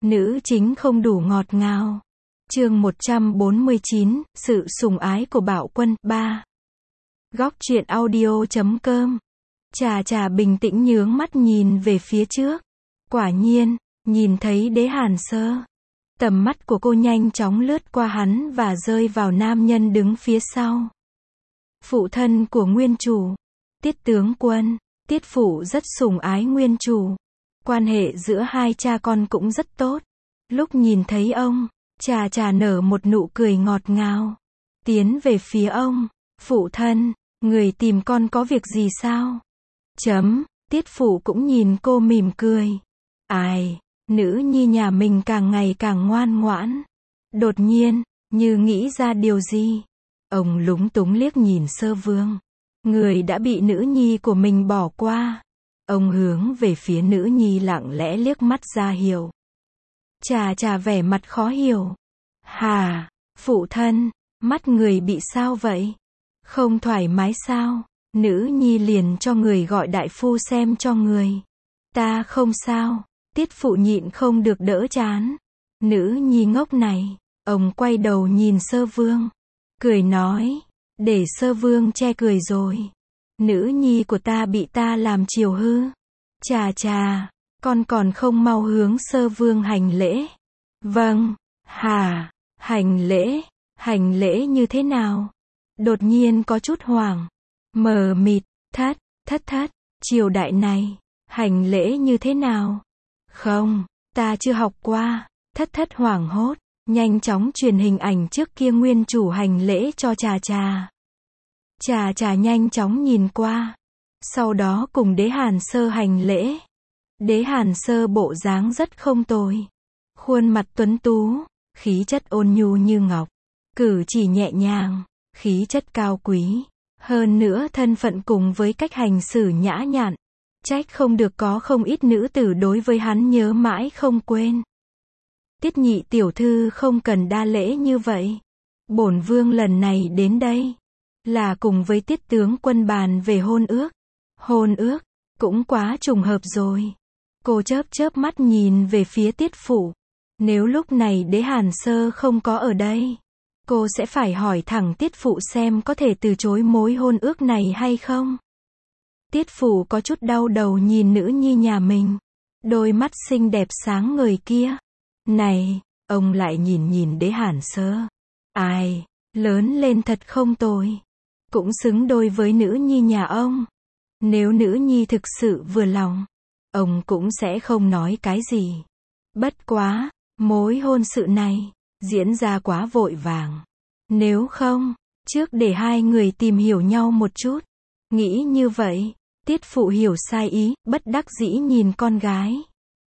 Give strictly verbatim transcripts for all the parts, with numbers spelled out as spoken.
Nữ chính không đủ ngọt ngào. Chương một trăm bốn mươi chín, sự sủng ái của Bạo Quân, ba. Góc truyện audio chấm com. Trà Trà bình tĩnh nhướng mắt nhìn về phía trước. Quả nhiên, nhìn thấy Đế Hàn Sơ. Tầm mắt của cô nhanh chóng lướt qua hắn và rơi vào nam nhân đứng phía sau. Phụ thân của nguyên chủ. Tiết tướng quân. Tiết phụ rất sủng ái nguyên chủ. Quan hệ giữa hai cha con cũng rất tốt. Lúc nhìn thấy ông, Trà Trà nở một nụ cười ngọt ngào. Tiến về phía ông. Phụ thân, người tìm con có việc gì sao? Chấm, Tiết phụ cũng nhìn cô mỉm cười. Ai, nữ nhi nhà mình càng ngày càng ngoan ngoãn. Đột nhiên, như nghĩ ra điều gì. Ông lúng túng liếc nhìn Sơ Vương. Người đã bị nữ nhi của mình bỏ qua. Ông hướng về phía nữ nhi lặng lẽ liếc mắt ra hiểu. Trà Trà vẻ mặt khó hiểu. Hà, phụ thân, mắt người bị sao vậy? Không thoải mái sao? Nữ nhi liền cho người gọi đại phu xem cho người. Ta không sao. Tiết phụ nhịn không được đỡ chán. Nữ nhi ngốc này. Ông quay đầu nhìn Sơ Vương. Cười nói. Để Sơ Vương che cười rồi. Nữ nhi của ta bị ta làm chiều hư. Trà Trà, con còn không mau hướng Sơ Vương hành lễ. Vâng, hà, hành lễ, hành lễ như thế nào? Đột nhiên có chút hoảng. Mờ mịt, thất, thất thất, triều đại này, hành lễ như thế nào? Không, ta chưa học qua. Thất thất hoảng hốt, nhanh chóng truyền hình ảnh trước kia nguyên chủ hành lễ cho Trà Trà. Trà Trà nhanh chóng nhìn qua. Sau đó cùng Đế Hàn Sơ hành lễ. Đế Hàn Sơ bộ dáng rất không tồi. Khuôn mặt tuấn tú, khí chất ôn nhu như ngọc. Cử chỉ nhẹ nhàng, khí chất cao quý. Hơn nữa thân phận cùng với cách hành xử nhã nhặn. Trách không được có không ít nữ tử đối với hắn nhớ mãi không quên. Tiết nhị tiểu thư không cần đa lễ như vậy. Bổn vương lần này đến đây là cùng với Tiết tướng quân bàn về hôn ước. Hôn ước, cũng quá trùng hợp rồi. Cô chớp chớp mắt nhìn về phía Tiết phụ. Nếu lúc này Đế Hàn Sơ không có ở đây, cô sẽ phải hỏi thẳng Tiết phụ xem có thể từ chối mối hôn ước này hay không. Tiết phụ có chút đau đầu nhìn nữ nhi nhà mình. Đôi mắt xinh đẹp sáng ngời kia. Này, ông lại nhìn nhìn Đế Hàn Sơ. Ai, lớn lên thật không tồi. Cũng xứng đôi với nữ nhi nhà ông. Nếu nữ nhi thực sự vừa lòng, ông cũng sẽ không nói cái gì. Bất quá, mối hôn sự này diễn ra quá vội vàng. Nếu không, trước để hai người tìm hiểu nhau một chút. Nghĩ như vậy, Tiết phụ hiểu sai ý, bất đắc dĩ nhìn con gái.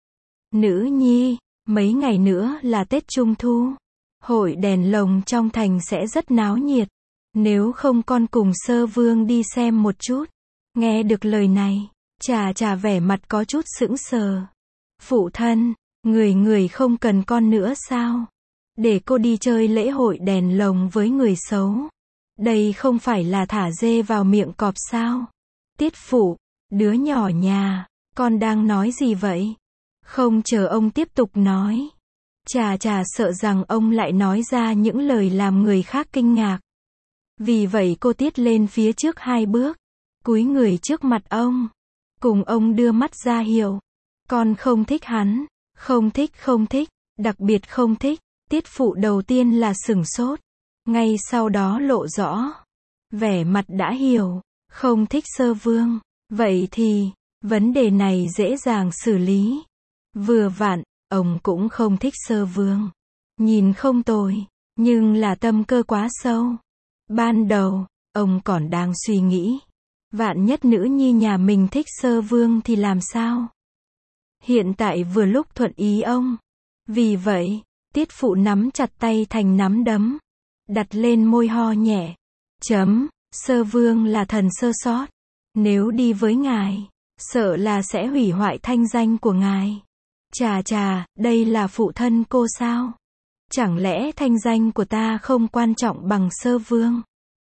Nữ nhi, mấy ngày nữa là Tết Trung Thu. Hội đèn lồng trong thành sẽ rất náo nhiệt. Nếu không con cùng Sơ Vương đi xem một chút. Nghe được lời này, Trà Trà vẻ mặt có chút sững sờ. Phụ thân, người người không cần con nữa sao? Để cô đi chơi lễ hội đèn lồng với người xấu. Đây không phải là thả dê vào miệng cọp sao? Tiết phụ, đứa nhỏ nhà, con đang nói gì vậy? Không chờ ông tiếp tục nói. Trà Trà sợ rằng ông lại nói ra những lời làm người khác kinh ngạc. Vì vậy cô tiết lên phía trước hai bước. Cúi người trước mặt ông. Cùng ông đưa mắt ra hiệu. Con không thích hắn. Không thích không thích. Đặc biệt không thích. Tiết phụ đầu tiên là sửng sốt. Ngay sau đó lộ rõ. Vẻ mặt đã hiểu. Không thích Sơ Vương. Vậy thì, vấn đề này dễ dàng xử lý. Vừa vặn, ông cũng không thích Sơ Vương. Nhìn không tồi. Nhưng là tâm cơ quá sâu. Ban đầu, ông còn đang suy nghĩ. Vạn nhất nữ nhi nhà mình thích Sơ Vương thì làm sao? Hiện tại vừa lúc thuận ý ông. Vì vậy, Tiết phụ nắm chặt tay thành nắm đấm. Đặt lên môi ho nhẹ. Chấm, Sơ Vương là thần sơ sót. Nếu đi với ngài, sợ là sẽ hủy hoại thanh danh của ngài. Trà Trà, đây là phụ thân cô sao? Chẳng lẽ thanh danh của ta không quan trọng bằng Sơ Vương?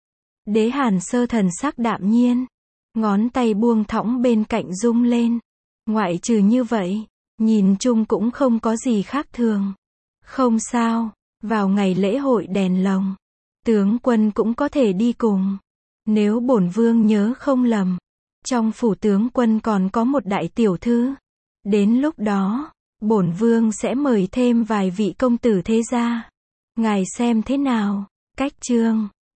Đế Hàn Sơ thần sắc đạm nhiên. Ngón tay buông thõng bên cạnh rung lên. Ngoại trừ như vậy, Nhìn chung cũng không có gì khác thường. Không sao, vào ngày lễ hội đèn lồng, tướng quân cũng có thể đi cùng. Nếu bổn vương nhớ không lầm, trong phủ tướng quân còn có một đại tiểu thư. Đến lúc đó, bổn vương sẽ mời thêm vài vị công tử thế gia. Ngài xem thế nào? Cách chương